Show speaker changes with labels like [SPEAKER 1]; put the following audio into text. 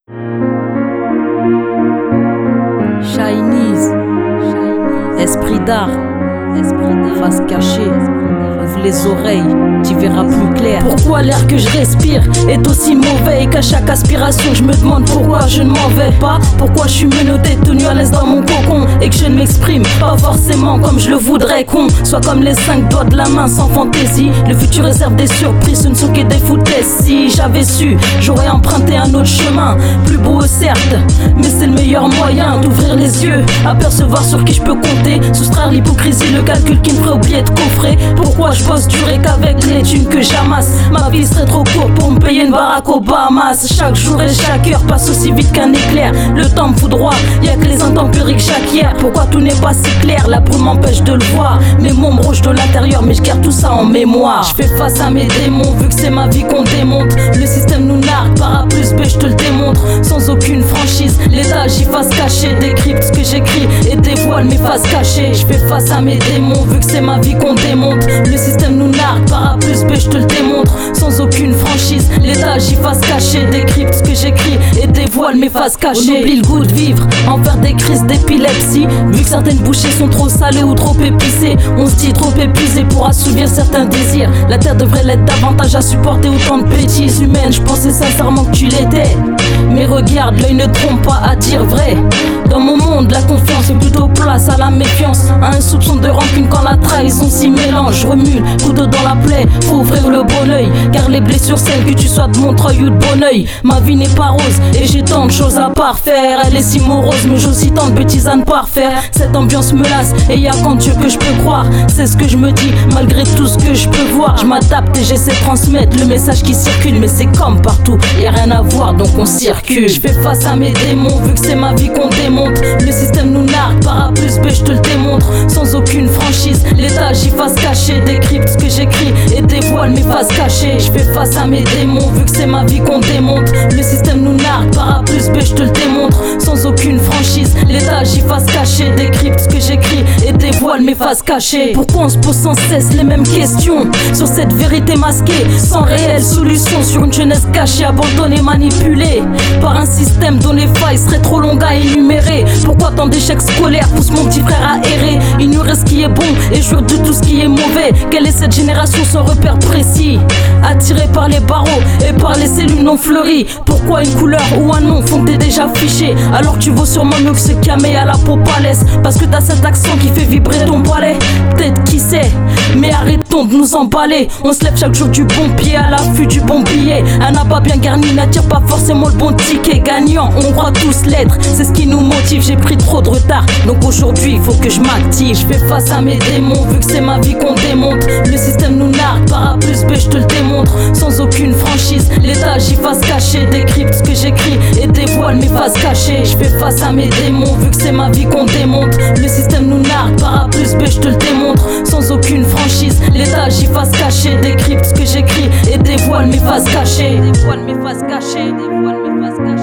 [SPEAKER 1] Chinese, esprit d'art, face cachée, ouvre les oreilles, tu verras plus clair. Pourquoi l'air que je respire est aussi mauvais et qu'à chaque aspiration je me demande pourquoi je ne m'en vais pas. Pourquoi je suis menotté, tenu à l'aise dans mon cocon et que je ne m'exprime pas forcément comme je le voudrais. Qu'on soit comme les 5 doigts de la main sans fantaisie. Le futur réserve des surprises, ce ne sont que des foutaises. Si j'avais su, j'aurais emprunté un autre chemin, plus beau certes, mais c'est le meilleur moyen d'ouvrir les yeux, apercevoir sur qui je peux compter, soustraire l'hypocrisie, le calcul qui me ferait oublier de coffrer. Pourquoi je bosse dur et qu'avec les thunes que j'amasse, ma vie serait trop courte pour me payer une baraque aux Bahamas. Chaque jour et chaque heure passe aussi vite qu'un éclair. Le temps me foudroie, y'a que les intempéries que chaque hier. Pourquoi tout n'est pas si clair, la brume m'empêche de le voir. Mes mots me rogent de l'intérieur mais je garde tout ça en mémoire. Je fais face à mes démons vu que c'est ma vie qu'on démonte. Le système nous nargue, par A plus B je te le démontre. Sans aucune franchise, l'État agit face cachée, décrypte ce que j'écris et dévoile mes faces cachées. Je fais face à mes démons vu que c'est ma vie qu'on démonte. Le système nous nargue, par A plus B je te le démontre. Sans aucune franchise, l'État agit face cachée, décrypte ce que j'écris et dévoile mes faces cachées. On oublie le goût de vivre, en faire des crises d'épilepsie. Vu que certaines bouchées sont trop salées ou trop épicées, on se dit trop épuisé pour assouvir certains désirs. La terre devrait l'être davantage à supporter autant de bêtises humaines. Je pensais sincèrement que tu l'étais, mais regarde, l'œil ne trompe pas à dire vrai. Dans mon monde, la confiance est plutôt place à la méfiance, à un soupçon de rancune quand la trahison s'y mélange. Je remue, couteau dans la plaie, faut ouvrir le bon oeil, car les blessures celles que tu sois de Montreuil ou de Bonneuil. Ma vie n'est pas rose et j'ai tant de choses à parfaire. Elle est si morose mais j'ai aussi tant de bêtises à ne pas refaire. Cette ambiance me lasse et y'a qu'en Dieu que je peux croire. C'est ce que je me dis malgré tout ce que je peux voir. Je m'adapte et j'essaie de transmettre le message qui circule, mais c'est comme partout, y'a rien à voir donc on circule. Je fais face à mes démons vu que c'est ma vie qu'on démonte. Le système nous nargue, par A plus B je te le démontre. Sans aucune franchise, l'État agit face cachée, décrypte ce que j'écris et dévoile mes faces cachées. Je fais face à mes démons vu que c'est ma vie qu'on démonte. Le système nous nargue, par A plus B je te le démontre. Sans aucune franchise, l'État agit face cachée, décrypte ce que j'écris et dévoile mes faces cachées. Pourquoi on se pose sans cesse les mêmes questions sur cette vérité masquée, sans réelle solution, sur une jeunesse cachée, abandonnée, manipulée par un système dont les failles seraient trop longues à énumérer. Pourquoi tant d'échecs scolaires poussent mon petit frère à errer, ignorer ce qui est bon et jouir de tout ce qui est mauvais? Quelle est cette génération sans repère précis, attirée par les barreaux et par les cellules non fleuries? Pourquoi une couleur ou un nom font que t'es déjà fiché, alors que tu vaux sûrement mieux que ce camé à la peau palaise? Parce que t'as cet accent qui fait vibrer ton palais. Peut-être qui sait, mais arrêtons de nous emballer. On se lève chaque jour du bon pied à l'affût du bon billet. Un abat bien garni n'attire pas forcément le bon ticket gagnant. On croit tous l'être, c'est ce qui nous motive. J'ai pris trop de retard, donc aujourd'hui il faut que je m'active. Je fais face à mes démons vu que c'est ma vie qu'on démonte. Le système nous nargue, par A plus B je te le démontre. Sans aucune franchise, l'État agit face cachée, décrypte ce que j'écris et dévoile mes faces cachées. Je fais face à mes démons vu que c'est ma vie qu'on démonte. Le système nous nargue, par A plus B je te le démontre. Sans aucune franchise, l'État agit face cachée, décrypte ce que j'écris et dévoile mes faces cachées. Dévoile mes faces cachées, dévoile mes faces cachées.